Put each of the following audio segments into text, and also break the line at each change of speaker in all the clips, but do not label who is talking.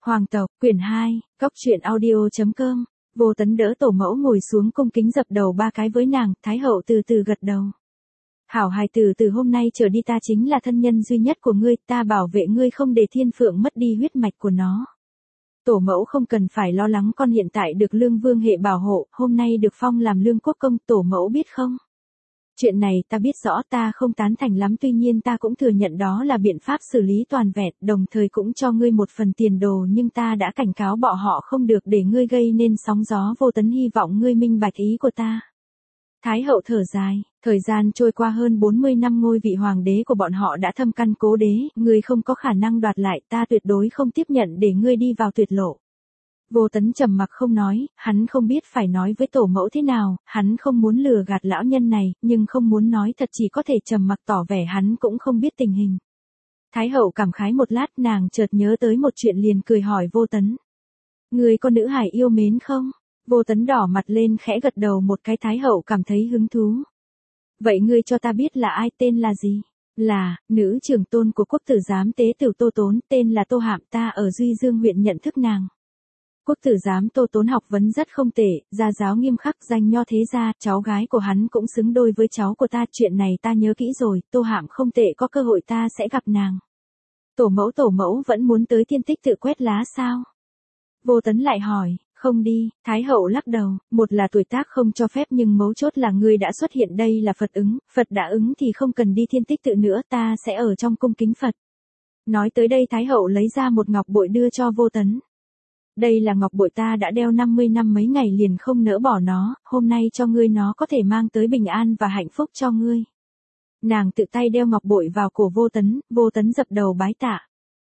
Hoàng tộc, quyển 2, Cóc truyện audio.com. Vô Tấn đỡ tổ mẫu ngồi xuống cung kính dập đầu 3 cái với nàng, Thái hậu từ từ gật đầu. Hảo hài tử, từ hôm nay trở đi ta chính là thân nhân duy nhất của ngươi, ta bảo vệ ngươi không để Thiên Phượng mất đi huyết mạch của nó. Tổ mẫu không cần phải lo lắng, con hiện tại được Lương Vương hệ bảo hộ, hôm nay được phong làm Lương Quốc công, tổ mẫu biết không? Chuyện này ta biết rõ, ta không tán thành lắm, tuy nhiên ta cũng thừa nhận đó là biện pháp xử lý toàn vẹn, đồng thời cũng cho ngươi một phần tiền đồ, nhưng ta đã cảnh cáo bọn họ không được để ngươi gây nên sóng gió. Vô Tấn hy vọng ngươi minh bạch ý của ta. Thái hậu thở dài, thời gian trôi qua hơn 40 năm, ngôi vị hoàng đế của bọn họ đã thâm căn cố đế, ngươi không có khả năng đoạt lại, ta tuyệt đối không tiếp nhận để ngươi đi vào tuyệt lộ. Vô Tấn trầm mặc không nói, hắn không biết phải nói với tổ mẫu thế nào, hắn không muốn lừa gạt lão nhân này, nhưng không muốn nói thật, chỉ có thể trầm mặc tỏ vẻ hắn cũng không biết tình hình. Thái hậu cảm khái một lát, nàng chợt nhớ tới một chuyện liền cười hỏi Vô Tấn. Người có nữ hài yêu mến không? Vô Tấn đỏ mặt lên khẽ gật đầu một cái. Thái hậu cảm thấy hứng thú. Vậy ngươi cho ta biết là ai, tên là gì? Là, nữ trưởng tôn của quốc tử giám tế tiểu Tô Tốn, tên là Tô Hạm, ta ở Duy Dương huyện nhận thức nàng. Quốc tử giám Tô Tốn học vấn rất không tệ, gia giáo nghiêm khắc, danh nho thế gia, cháu gái của hắn cũng xứng đôi với cháu của ta, chuyện này ta nhớ kỹ rồi, Tô Hạm không tệ, có cơ hội ta sẽ gặp nàng. Tổ mẫu vẫn muốn tới Thiên Tích tự quét lá sao? Vô Tấn lại hỏi, không đi. Thái hậu lắc đầu, một là tuổi tác không cho phép, nhưng mấu chốt là ngươi đã xuất hiện, đây là Phật ứng, Phật đã ứng thì không cần đi Thiên Tích tự nữa, ta sẽ ở trong cung kính Phật. Nói tới đây Thái hậu lấy ra một ngọc bội đưa cho Vô Tấn. Đây là ngọc bội ta đã đeo 50 năm, mấy ngày liền không nỡ bỏ nó, hôm nay cho ngươi, nó có thể mang tới bình an và hạnh phúc cho ngươi. Nàng tự tay đeo ngọc bội vào cổ Vô Tấn dập đầu bái tạ.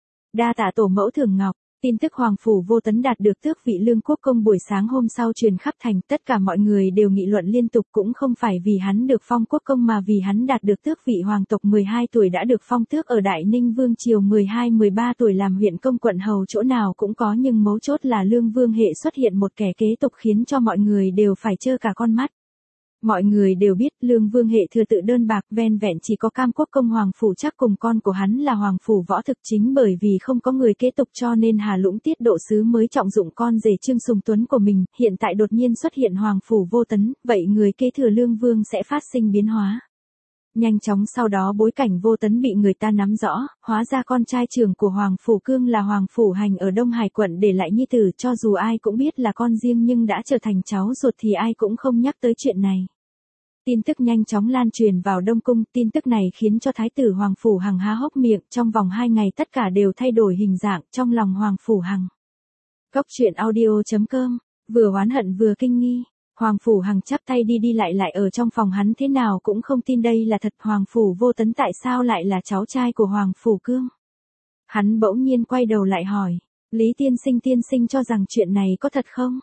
Đa tạ tổ mẫu thưởng ngọc. Tin tức hoàng phủ Vô Tấn đạt được tước vị Lương Quốc công buổi sáng hôm sau truyền khắp thành, tất cả mọi người đều nghị luận liên tục, cũng không phải vì hắn được phong quốc công mà vì hắn đạt được tước vị hoàng tộc. 12 tuổi đã được phong tước ở Đại Ninh Vương triều, 12-13 tuổi làm huyện công quận hầu, chỗ nào cũng có, nhưng mấu chốt là Lương Vương hệ xuất hiện một kẻ kế tục khiến cho mọi người đều phải trơ cả con mắt. Mọi người đều biết Lương Vương hệ thừa tự đơn bạc, ven vẹn chỉ có Cam Quốc công Hoàng phủ Trác cùng con của hắn là Hoàng phủ Võ Thực, chính bởi vì không có người kế tục cho nên Hà Lũng Tiết độ sứ mới trọng dụng con rể Trương Sùng Tuấn của mình, hiện tại đột nhiên xuất hiện Hoàng phủ Vô Tấn, vậy người kế thừa Lương Vương sẽ phát sinh biến hóa. Nhanh chóng sau đó bối cảnh Vô Tấn bị người ta nắm rõ, hóa ra con trai trưởng của Hoàng phủ Cương là Hoàng phủ Hành ở Đông Hải quận để lại nhi tử, cho dù ai cũng biết là con riêng nhưng đã trở thành cháu ruột thì ai cũng không nhắc tới chuyện này. Tin tức nhanh chóng lan truyền vào Đông Cung, tin tức này khiến cho Thái tử Hoàng phủ Hằng há hốc miệng, trong vòng 2 ngày tất cả đều thay đổi hình dạng trong lòng Hoàng phủ Hằng. Cóc truyện audio.com, vừa oán hận vừa kinh nghi. Hoàng phủ Hằng chắp tay đi lại ở trong phòng, hắn thế nào cũng không tin đây là thật. Hoàng phủ Vô Tấn tại sao lại là cháu trai của Hoàng phủ Cương? Hắn bỗng nhiên quay đầu lại hỏi, Lý tiên sinh cho rằng chuyện này có thật không?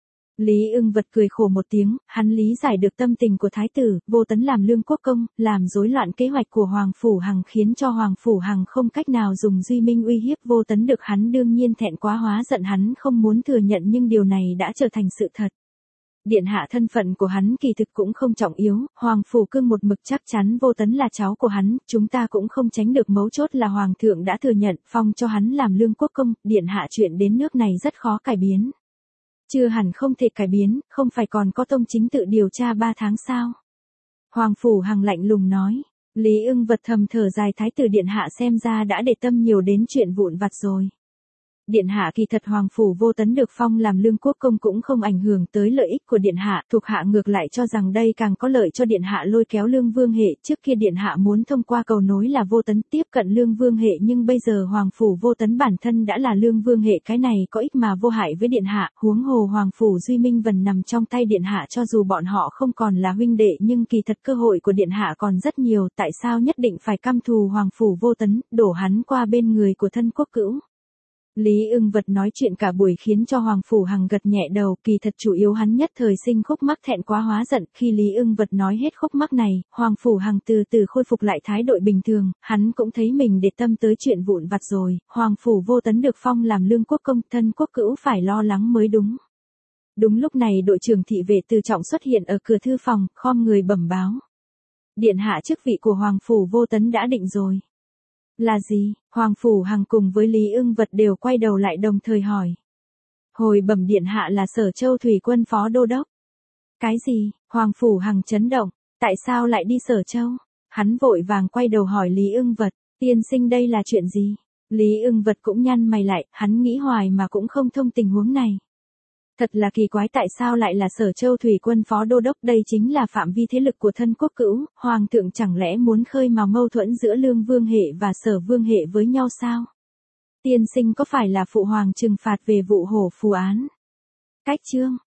Lý Ưng Vật cười khổ một tiếng, hắn lý giải được tâm tình của thái tử. Vô Tấn làm Lương Quốc công, làm rối loạn kế hoạch của Hoàng phủ Hằng, khiến cho Hoàng phủ Hằng không cách nào dùng duy minh uy hiếp Vô Tấn được, hắn đương nhiên thẹn quá hóa giận, hắn không muốn thừa nhận nhưng điều này đã trở thành sự thật. Điện hạ thân phận của hắn kỳ thực cũng không trọng yếu, Hoàng phủ Cương một mực chắc chắn Vô Tấn là cháu của hắn, chúng ta cũng không tránh được, mấu chốt là Hoàng thượng đã thừa nhận, phong cho hắn làm Lương Quốc công, điện hạ chuyện đến nước này rất khó cải biến. Chưa hẳn không thể cải biến, không phải còn có tông chính tự điều tra 3 tháng sao? Hoàng phủ Hằng lạnh lùng nói. Lý Ưng Vật thầm thở dài, thái tử điện hạ xem ra đã để tâm nhiều đến chuyện vụn vặt rồi. Điện hạ, kỳ thật Hoàng phủ Vô Tấn được phong làm Lương Quốc công cũng không ảnh hưởng tới lợi ích của điện hạ, thuộc hạ ngược lại cho rằng đây càng có lợi cho điện hạ lôi kéo Lương Vương hệ. Trước kia điện hạ muốn thông qua cầu nối là Vô Tấn tiếp cận Lương Vương hệ, nhưng bây giờ Hoàng phủ Vô Tấn bản thân đã là Lương Vương hệ, cái này có ích mà vô hại với điện hạ, huống hồ Hoàng phủ Duy Minh Vân nằm trong tay điện hạ, cho dù bọn họ không còn là huynh đệ nhưng kỳ thật cơ hội của điện hạ còn rất nhiều, tại sao nhất định phải căm thù Hoàng phủ Vô Tấn, đổ hắn qua bên người của thân quốc cữu? Lý Ưng Vật nói chuyện cả buổi khiến cho Hoàng phủ Hằng gật nhẹ đầu, kỳ thật chủ yếu hắn nhất thời sinh khúc mắc, thẹn quá hóa giận. Khi Lý Ưng Vật nói hết khúc mắc này, Hoàng phủ Hằng từ từ khôi phục lại thái độ bình thường, hắn cũng thấy mình để tâm tới chuyện vụn vặt rồi. Hoàng phủ Vô Tấn được phong làm Lương Quốc công, thân quốc cữu phải lo lắng mới đúng. Đúng lúc này đội trưởng thị vệ Từ Trọng xuất hiện ở cửa thư phòng, khom người bẩm báo. Điện hạ, chức vị của Hoàng phủ Vô Tấn đã định rồi. Là gì? Hoàng Phủ Hằng cùng với Lý Ưng Vật đều quay đầu lại đồng thời hỏi. Hồi bẩm điện hạ là Sở Châu thủy quân phó đô đốc. Cái gì? Hoàng Phủ Hằng chấn động, tại sao lại đi Sở Châu? Hắn vội vàng quay đầu hỏi Lý Ưng Vật, tiên sinh đây là chuyện gì? Lý Ưng Vật cũng nhăn mày lại, hắn nghĩ hoài mà cũng không thông tình huống này. Thật là kỳ quái, tại sao lại là Sở Châu thủy quân phó đô đốc, đây chính là phạm vi thế lực của thân quốc cữu, hoàng thượng chẳng lẽ muốn khơi mào mâu thuẫn giữa Lương Vương hệ và Sở Vương hệ với nhau sao? Tiên sinh có phải là phụ hoàng trừng phạt về vụ hổ phù án? Cách chương